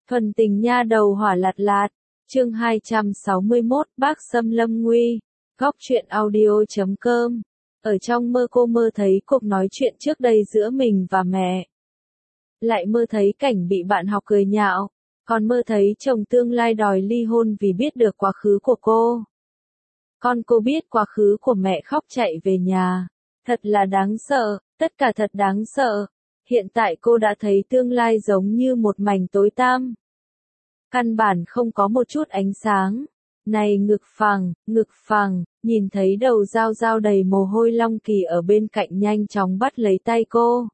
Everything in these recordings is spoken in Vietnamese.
Thuần tình nha đầu hỏa lạt lạt, chương 261, Bác Xâm Lâm Nguy, góc truyện audio.com. Ở trong mơ cô mơ thấy cuộc nói chuyện trước đây giữa mình và mẹ. Lại mơ thấy cảnh bị bạn học cười nhạo, còn mơ thấy chồng tương lai đòi ly hôn vì biết được quá khứ của cô. Con cô biết quá khứ của mẹ khóc chạy về nhà. Thật là đáng sợ, tất cả thật đáng sợ. Hiện tại cô đã thấy tương lai giống như một mảnh tối tăm. Căn bản không có một chút ánh sáng. Này ngực phẳng, nhìn thấy đầu dao dao đầy mồ hôi Long Kỳ ở bên cạnh nhanh chóng bắt lấy tay cô.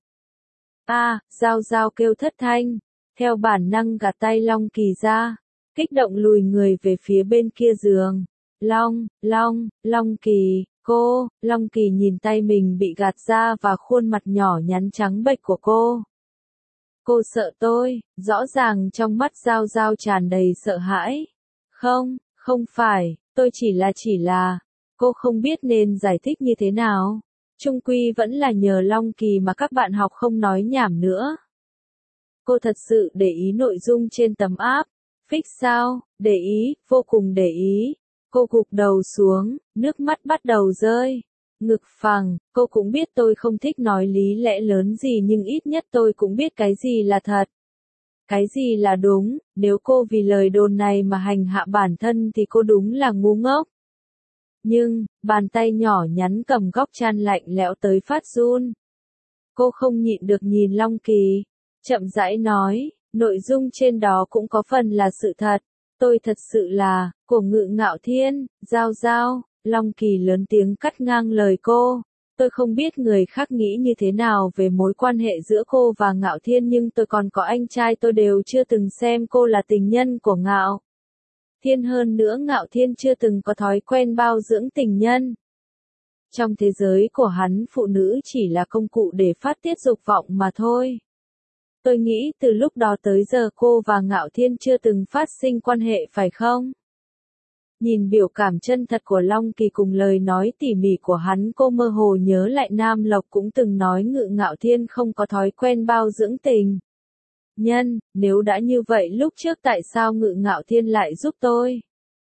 Dao dao kêu thất thanh, theo bản năng gạt tay Long Kỳ ra, kích động lùi người về phía bên kia giường. Long Kỳ, Long Kỳ nhìn tay mình bị gạt ra và khuôn mặt nhỏ nhắn trắng bệch của cô. Cô sợ tôi, rõ ràng trong mắt Giao Giao tràn đầy sợ hãi. Không phải, tôi chỉ là, cô không biết nên giải thích như thế nào. Chung quy vẫn là nhờ Long Kỳ mà các bạn học không nói nhảm nữa. Cô thật sự để ý nội dung trên tấm app. Fix sao, để ý, vô cùng để ý. Cô gục đầu xuống, nước mắt bắt đầu rơi. Ngực phẳng, cô cũng biết tôi không thích nói lý lẽ lớn gì nhưng ít nhất tôi cũng biết cái gì là thật. Cái gì là đúng, nếu cô vì lời đồn này mà hành hạ bản thân thì cô đúng là ngu ngốc. Nhưng, bàn tay nhỏ nhắn cầm góc chăn lạnh lẽo tới phát run. Cô không nhịn được nhìn Long Kỳ, chậm rãi nói, nội dung trên đó cũng có phần là sự thật. Tôi thật sự là, của Ngự Ngạo Thiên, Giao Giao. Long Kỳ lớn tiếng cắt ngang lời cô. Tôi không biết người khác nghĩ như thế nào về mối quan hệ giữa cô và Ngạo Thiên nhưng tôi còn có anh trai tôi đều chưa từng xem cô là tình nhân của Ngạo Thiên, hơn nữa Ngạo Thiên chưa từng có thói quen bao dưỡng tình nhân. Trong thế giới của hắn phụ nữ chỉ là công cụ để phát tiết dục vọng mà thôi. Tôi nghĩ từ lúc đó tới giờ cô và Ngạo Thiên chưa từng phát sinh quan hệ phải không? Nhìn biểu cảm chân thật của Long Kỳ cùng lời nói tỉ mỉ của hắn cô mơ hồ nhớ lại Nam Lộc cũng từng nói Ngự Ngạo Thiên không có thói quen bao dưỡng tình nhân, nếu đã như vậy lúc trước tại sao Ngự Ngạo Thiên lại giúp tôi?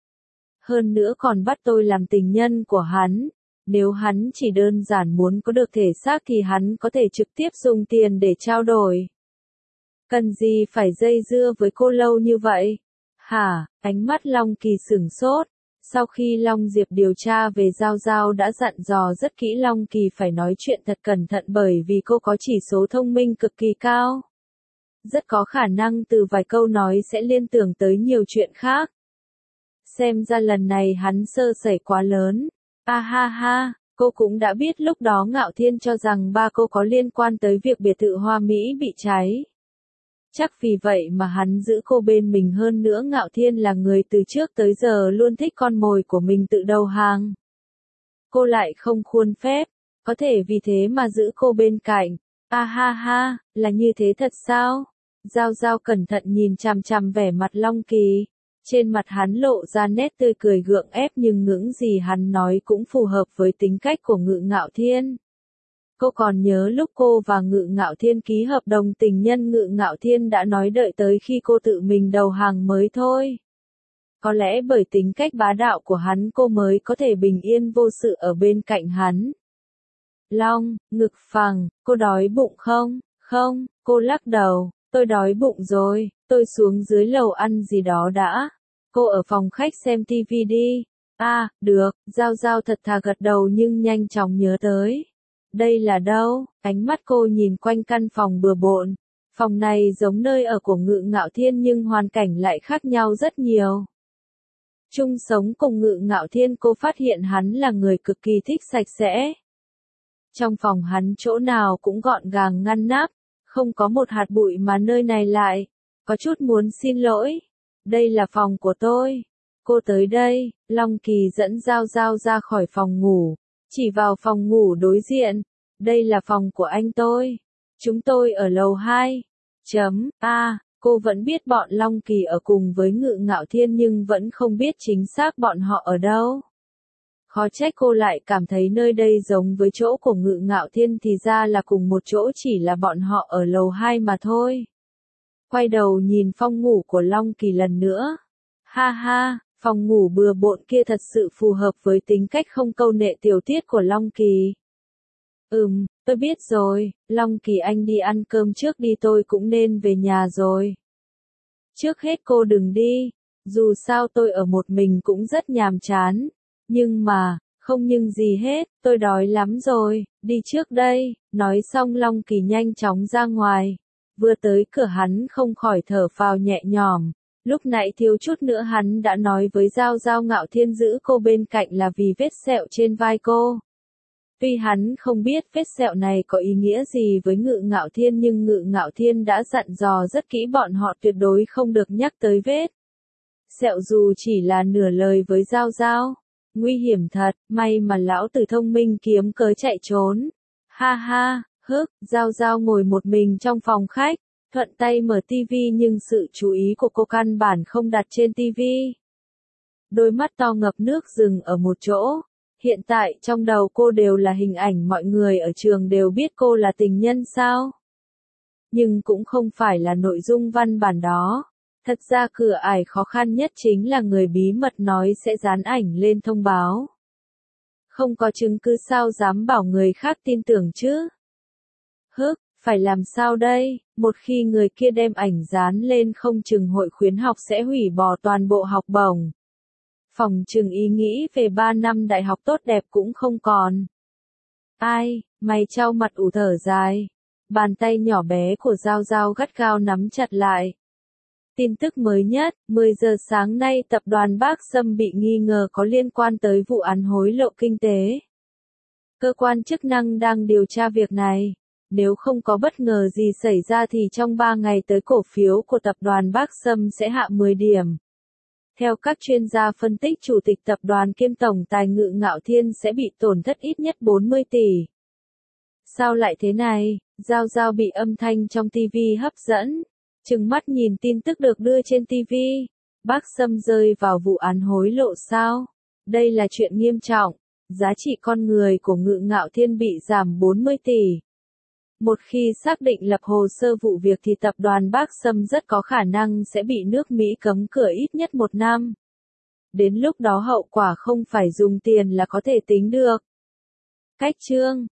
Hơn nữa còn bắt tôi làm tình nhân của hắn, nếu hắn chỉ đơn giản muốn có được thể xác thì hắn có thể trực tiếp dùng tiền để trao đổi. Cần gì phải dây dưa với cô lâu như vậy? Hả? Ánh mắt Long Kỳ sửng sốt. Sau khi Long Diệp điều tra về Giao Giao đã dặn dò rất kỹ Long Kỳ phải nói chuyện thật cẩn thận bởi vì cô có chỉ số thông minh cực kỳ cao. Rất có khả năng từ vài câu nói sẽ liên tưởng tới nhiều chuyện khác. Xem ra lần này hắn sơ sẩy quá lớn. Cô cũng đã biết lúc đó Ngạo Thiên cho rằng ba cô có liên quan tới việc biệt thự Hoa Mỹ bị cháy. Chắc vì vậy mà hắn giữ cô bên mình, hơn nữa Ngạo Thiên là người từ trước tới giờ luôn thích con mồi của mình tự đầu hàng. Cô lại không khuôn phép, có thể vì thế mà giữ cô bên cạnh. Là như thế thật sao? Giao Giao cẩn thận nhìn chằm chằm vẻ mặt Long Kỳ. Trên mặt hắn lộ ra nét tươi cười gượng ép nhưng những gì hắn nói cũng phù hợp với tính cách của Ngự Ngạo Thiên. Cô còn nhớ lúc cô và Ngự Ngạo Thiên ký hợp đồng tình nhân, Ngự Ngạo Thiên đã nói đợi tới khi cô tự mình đầu hàng mới thôi. Có lẽ bởi tính cách bá đạo của hắn cô mới có thể bình yên vô sự ở bên cạnh hắn. Ngực phẳng, cô đói bụng không? Không, cô lắc đầu, tôi đói bụng rồi, tôi xuống dưới lầu ăn gì đó đã. Cô ở phòng khách xem TV đi. Được, Giao Giao thật thà gật đầu nhưng nhanh chóng nhớ tới. Đây là đâu? Ánh mắt cô nhìn quanh căn phòng bừa bộn. Phòng này giống nơi ở của Ngự Ngạo Thiên nhưng hoàn cảnh lại khác nhau rất nhiều. Chung sống cùng Ngự Ngạo Thiên cô phát hiện hắn là người cực kỳ thích sạch sẽ. Trong phòng hắn chỗ nào cũng gọn gàng ngăn nắp, không có một hạt bụi mà nơi này lại. Có chút muốn xin lỗi. Đây là phòng của tôi. Cô tới đây, Long Kỳ dẫn Giao Giao ra khỏi phòng ngủ. Chỉ vào phòng ngủ đối diện. Đây là phòng của anh tôi. Chúng tôi ở lầu 2. Cô vẫn biết bọn Long Kỳ ở cùng với Ngự Ngạo Thiên nhưng vẫn không biết chính xác bọn họ ở đâu. Khó trách cô lại cảm thấy nơi đây giống với chỗ của Ngự Ngạo Thiên thì ra là cùng một chỗ, chỉ là bọn họ ở lầu 2 mà thôi. quay đầu nhìn phòng ngủ của Long Kỳ lần nữa. Ha ha, phòng ngủ bừa bộn kia thật sự phù hợp với tính cách không câu nệ tiểu tiết của Long Kỳ. Tôi biết rồi, Long Kỳ anh đi ăn cơm trước đi, tôi cũng nên về nhà rồi. Trước hết cô đừng đi, dù sao tôi ở một mình cũng rất nhàm chán, không nhưng gì hết, tôi đói lắm rồi, đi trước đây, nói xong Long Kỳ nhanh chóng ra ngoài, vừa tới cửa hắn không khỏi thở phào nhẹ nhõm, lúc nãy thiếu chút nữa hắn đã nói với Giao Giao Ngạo Thiên giữ cô bên cạnh là vì vết sẹo trên vai cô. Tuy hắn không biết vết sẹo này có ý nghĩa gì với Ngự Ngạo Thiên nhưng Ngự Ngạo Thiên đã dặn dò rất kỹ bọn họ tuyệt đối không được nhắc tới vết sẹo dù chỉ là nửa lời với Giao Giao. Nguy hiểm thật, may mà lão tử thông minh kiếm cớ chạy trốn. Ha ha, Giao Giao ngồi một mình trong phòng khách, thuận tay mở tivi nhưng sự chú ý của cô căn bản không đặt trên tivi. Đôi mắt to ngập nước dừng ở một chỗ. Hiện tại trong đầu cô đều là hình ảnh mọi người ở trường đều biết cô là tình nhân sao? Nhưng cũng không phải là nội dung văn bản đó. Thật ra cửa ải khó khăn nhất chính là người bí mật nói sẽ dán ảnh lên thông báo. Không có chứng cứ sao dám bảo người khác tin tưởng chứ? Phải làm sao đây? Một khi người kia đem ảnh dán lên không chừng hội khuyến học sẽ hủy bỏ toàn bộ học bổng. Phòng chừng ý nghĩ về 3 năm đại học tốt đẹp cũng không còn. Ai, mày trao mặt ủ thở dài. Bàn tay nhỏ bé của Giao Giao gắt gao nắm chặt lại. Tin tức mới nhất, 10 giờ sáng nay tập đoàn Bác Sâm bị nghi ngờ có liên quan tới vụ án hối lộ kinh tế. Cơ quan chức năng đang điều tra việc này. Nếu không có bất ngờ gì xảy ra thì trong 3 ngày tới cổ phiếu của tập đoàn Bác Sâm sẽ hạ 10 điểm. Theo các chuyên gia phân tích, chủ tịch tập đoàn kiêm tổng tài Ngự Ngạo Thiên sẽ bị tổn thất ít nhất 40 tỷ. Sao lại thế này? Giao Giao bị âm thanh trong TV hấp dẫn. Trừng mắt nhìn tin tức được đưa trên TV. Bác Sâm rơi vào vụ án hối lộ sao? Đây là chuyện nghiêm trọng. Giá trị con người của Ngự Ngạo Thiên bị giảm 40 tỷ. Một khi xác định lập hồ sơ vụ việc thì tập đoàn Bác Sâm rất có khả năng sẽ bị nước Mỹ cấm cửa ít nhất 1 năm. Đến lúc đó hậu quả không phải dùng tiền là có thể tính được. Cách chương